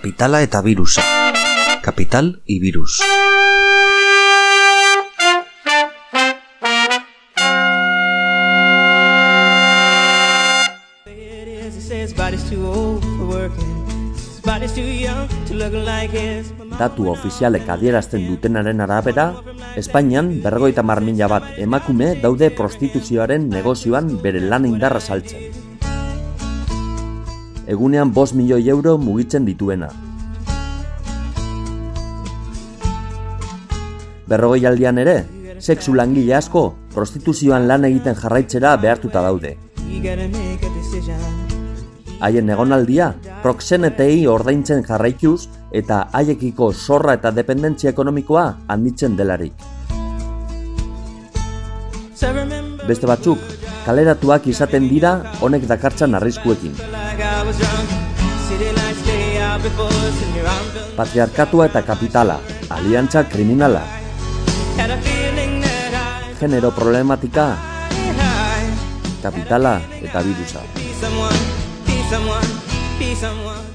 Kapitala eta birusa. Kapital y virus. Datu ofizialek adierazten dutenaren arabera, Espainian 50.000 bat emakume daude prostituzioaren negozioan bere lan indarra saltzen. Egunean 5 milioi euro mugitzen dituena. 40 aldian ere, sexu langile asko prostituzioan lan egiten jarraitzera behartuta daude. Haien egonaldia, proxenetei ordaintzen jarraituz eta haiekiko zorra eta dependentzia ekonomikoa handitzen delarik. Beste batzuk, kaleratuak izaten dira honek dakartzan arriskuekin. Patriarkatua eta kapitala, aliantza kriminala. Genero problematika, kapitala eta birusa. Someone, be someone.